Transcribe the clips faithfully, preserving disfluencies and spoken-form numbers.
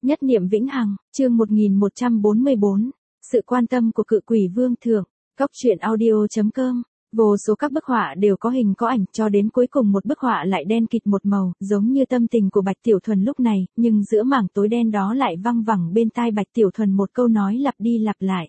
Nhất niệm vĩnh hằng, chương một nghìn một trăm bốn mươi bốn. Sự quan tâm của cự quỷ vương thượng. Cốc truyện audio chấm com. Vô số các bức họa đều có hình có ảnh, cho đến cuối cùng một bức họa lại đen kịt một màu, giống như tâm tình của Bạch Tiểu Thuần lúc này, nhưng giữa mảng tối đen đó lại văng vẳng bên tai Bạch Tiểu Thuần một câu nói lặp đi lặp lại.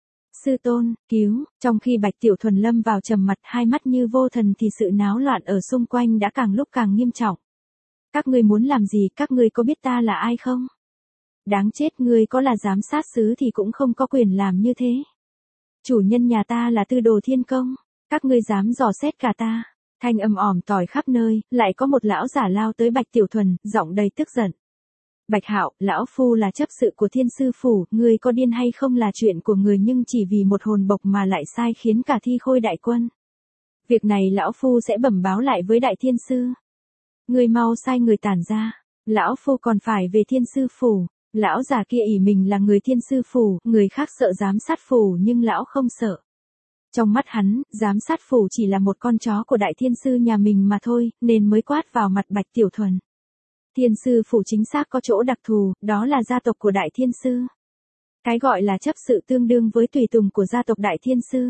Sư tôn, cứu, trong khi Bạch Tiểu Thuần lâm vào trầm mặc hai mắt như vô thần thì sự náo loạn ở xung quanh đã càng lúc càng nghiêm trọng. Các ngươi muốn làm gì, các ngươi có biết ta là ai không? Đáng chết, ngươi có là giám sát sứ thì cũng không có quyền làm như thế. Chủ nhân nhà ta là Tư Đồ Thiên Công, các ngươi dám dò xét cả ta. Thanh âm ỏm tỏi khắp nơi, lại có một lão giả lao tới Bạch Tiểu Thuần, giọng đầy tức giận. Bạch Hạo, lão phu là chấp sự của Thiên Sư phủ, ngươi có điên hay không là chuyện của người, nhưng chỉ vì một hồn bộc mà lại sai khiến cả Thi Khôi đại quân. Việc này lão phu sẽ bẩm báo lại với Đại Thiên Sư. Ngươi mau sai người tản ra, lão phu còn phải về Thiên Sư phủ. Lão già kia ỷ mình là người Thiên Sư phủ, người khác sợ giám sát phủ nhưng lão không sợ. Trong mắt hắn, giám sát phủ chỉ là một con chó của Đại Thiên Sư nhà mình mà thôi, nên mới quát vào mặt Bạch Tiểu Thuần. Thiên Sư phủ chính xác có chỗ đặc thù, đó là gia tộc của Đại Thiên Sư. Cái gọi là chấp sự tương đương với tùy tùng của gia tộc Đại Thiên Sư.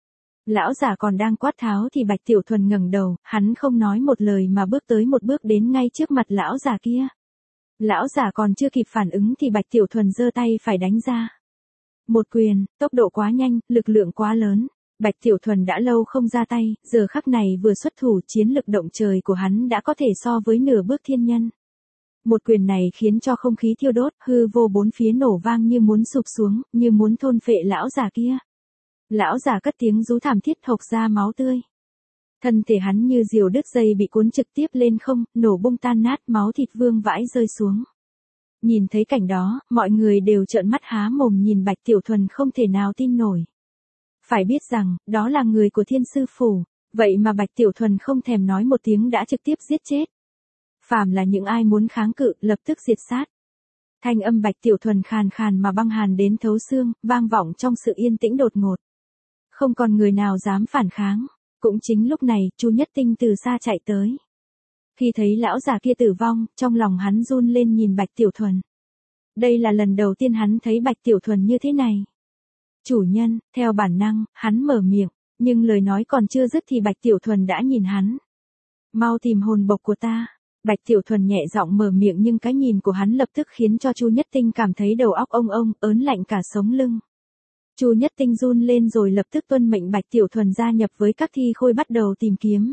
Lão già còn đang quát tháo thì Bạch Tiểu Thuần ngẩng đầu, hắn không nói một lời mà bước tới một bước đến ngay trước mặt lão già kia. Lão già còn chưa kịp phản ứng thì Bạch Tiểu Thuần giơ tay phải đánh ra. Một quyền, tốc độ quá nhanh, lực lượng quá lớn. Bạch Tiểu Thuần đã lâu không ra tay, giờ khắc này vừa xuất thủ, chiến lực động trời của hắn đã có thể so với nửa bước thiên nhân. Một quyền này khiến cho không khí thiêu đốt, hư vô bốn phía nổ vang như muốn sụp xuống, như muốn thôn phệ lão già kia. Lão già cất tiếng rú thảm thiết, hộc ra máu tươi. Thân thể hắn như diều đứt dây bị cuốn trực tiếp lên không, nổ bung tan nát, máu thịt vương vãi rơi xuống. Nhìn thấy cảnh đó, mọi người đều trợn mắt há mồm nhìn Bạch Tiểu Thuần không thể nào tin nổi. Phải biết rằng, đó là người của Thiên Sư phủ, vậy mà Bạch Tiểu Thuần không thèm nói một tiếng đã trực tiếp giết chết. Phàm là những ai muốn kháng cự, lập tức diệt sát. Thanh âm Bạch Tiểu Thuần khàn khàn mà băng hàn đến thấu xương, vang vọng trong sự yên tĩnh đột ngột. Không còn người nào dám phản kháng. Cũng chính lúc này, Chu Nhất Tinh từ xa chạy tới. Khi thấy lão già kia tử vong, trong lòng hắn run lên nhìn Bạch Tiểu Thuần. Đây là lần đầu tiên hắn thấy Bạch Tiểu Thuần như thế này. Chủ nhân, theo bản năng, hắn mở miệng, nhưng lời nói còn chưa dứt thì Bạch Tiểu Thuần đã nhìn hắn. Mau tìm hồn bộc của ta. Bạch Tiểu Thuần nhẹ giọng mở miệng nhưng cái nhìn của hắn lập tức khiến cho Chu Nhất Tinh cảm thấy đầu óc ông ông, ớn lạnh cả sống lưng. Chu Nhất Tinh run lên rồi lập tức tuân mệnh Bạch Tiểu Thuần gia nhập với các thi khôi bắt đầu tìm kiếm.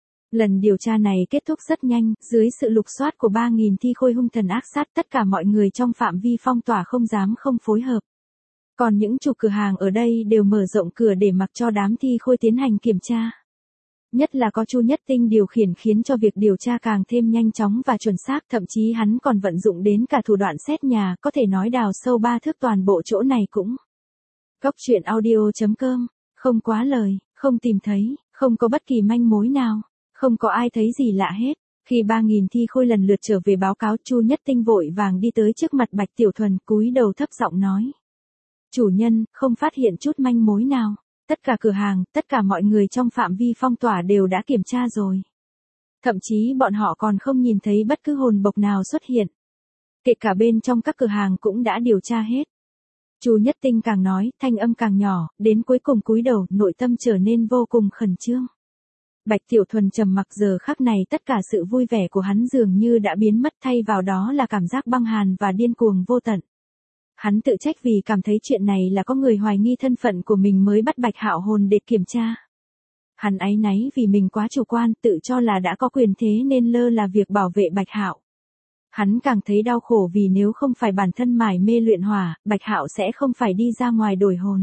Lần điều tra này kết thúc rất nhanh, dưới sự lục soát của ba nghìn thi khôi hung thần ác sát, tất cả mọi người trong phạm vi phong tỏa không dám không phối hợp. Còn những chủ cửa hàng ở đây đều mở rộng cửa để mặc cho đám thi khôi tiến hành kiểm tra. Nhất là có Chu Nhất Tinh điều khiển khiến cho việc điều tra càng thêm nhanh chóng và chuẩn xác, thậm chí hắn còn vận dụng đến cả thủ đoạn xét nhà, có thể nói đào sâu ba thước toàn bộ chỗ này cũng. Cốc truyện audio chấm com, không quá lời, không tìm thấy, không có bất kỳ manh mối nào, không có ai thấy gì lạ hết. Khi ba nghìn thi khôi lần lượt trở về báo cáo, Chu Nhất Tinh vội vàng đi tới trước mặt Bạch Tiểu Thuần, cúi đầu thấp giọng nói. Chủ nhân, không phát hiện chút manh mối nào. Tất cả cửa hàng, tất cả mọi người trong phạm vi phong tỏa đều đã kiểm tra rồi. Thậm chí bọn họ còn không nhìn thấy bất cứ hồn bộc nào xuất hiện. Kể cả bên trong các cửa hàng cũng đã điều tra hết. Chu Nhất Tinh càng nói, thanh âm càng nhỏ, đến cuối cùng cúi đầu, nội tâm trở nên vô cùng khẩn trương. Bạch Tiểu Thuần trầm mặc, giờ khắc này tất cả sự vui vẻ của hắn dường như đã biến mất, thay vào đó là cảm giác băng hàn và điên cuồng vô tận. Hắn tự trách vì cảm thấy chuyện này là có người hoài nghi thân phận của mình mới bắt Bạch Hạo hồn để kiểm tra. Hắn áy náy vì mình quá chủ quan, tự cho là đã có quyền thế nên lơ là việc bảo vệ Bạch Hạo. Hắn càng thấy đau khổ vì nếu không phải bản thân mải mê luyện hỏa, Bạch Hạo sẽ không phải đi ra ngoài đổi hồn.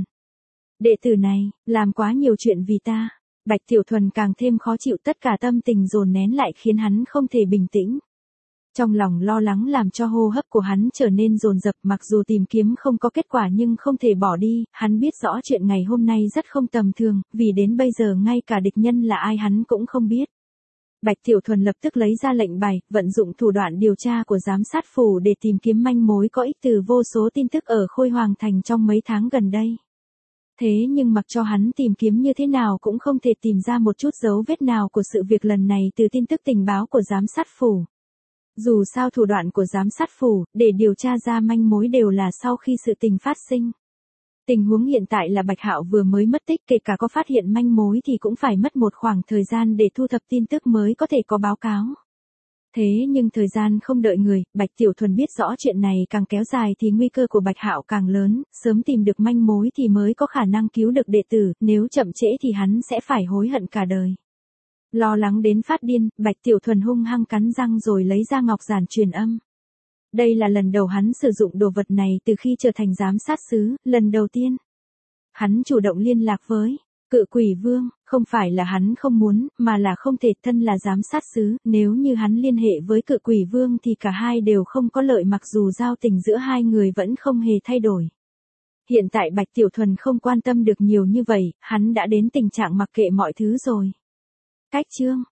Đệ tử này, làm quá nhiều chuyện vì ta. Bạch Tiểu Thuần càng thêm khó chịu, tất cả tâm tình dồn nén lại khiến hắn không thể bình tĩnh. Trong lòng lo lắng làm cho hô hấp của hắn trở nên dồn dập, mặc dù tìm kiếm không có kết quả nhưng không thể bỏ đi, hắn biết rõ chuyện ngày hôm nay rất không tầm thường, vì đến bây giờ ngay cả địch nhân là ai hắn cũng không biết. Bạch Tiểu Thuần lập tức lấy ra lệnh bài, vận dụng thủ đoạn điều tra của giám sát phủ để tìm kiếm manh mối có ích từ vô số tin tức ở Khôi Hoàng Thành trong mấy tháng gần đây. Thế nhưng mặc cho hắn tìm kiếm như thế nào cũng không thể tìm ra một chút dấu vết nào của sự việc lần này từ tin tức tình báo của giám sát phủ. Dù sao thủ đoạn của giám sát phủ, để điều tra ra manh mối đều là sau khi sự tình phát sinh. Tình huống hiện tại là Bạch Hạo vừa mới mất tích, kể cả có phát hiện manh mối thì cũng phải mất một khoảng thời gian để thu thập tin tức mới có thể có báo cáo. Thế nhưng thời gian không đợi người, Bạch Tiểu Thuần biết rõ chuyện này càng kéo dài thì nguy cơ của Bạch Hạo càng lớn, sớm tìm được manh mối thì mới có khả năng cứu được đệ tử, nếu chậm trễ thì hắn sẽ phải hối hận cả đời. Lo lắng đến phát điên, Bạch Tiểu Thuần hung hăng cắn răng rồi lấy ra ngọc giản truyền âm. Đây là lần đầu hắn sử dụng đồ vật này từ khi trở thành giám sát sứ, lần đầu tiên. Hắn chủ động liên lạc với Cự Quỷ Vương, không phải là hắn không muốn, mà là không thể. Thân là giám sát sứ, nếu như hắn liên hệ với Cự Quỷ Vương thì cả hai đều không có lợi, mặc dù giao tình giữa hai người vẫn không hề thay đổi. Hiện tại Bạch Tiểu Thuần không quan tâm được nhiều như vậy, hắn đã đến tình trạng mặc kệ mọi thứ rồi. Cách chương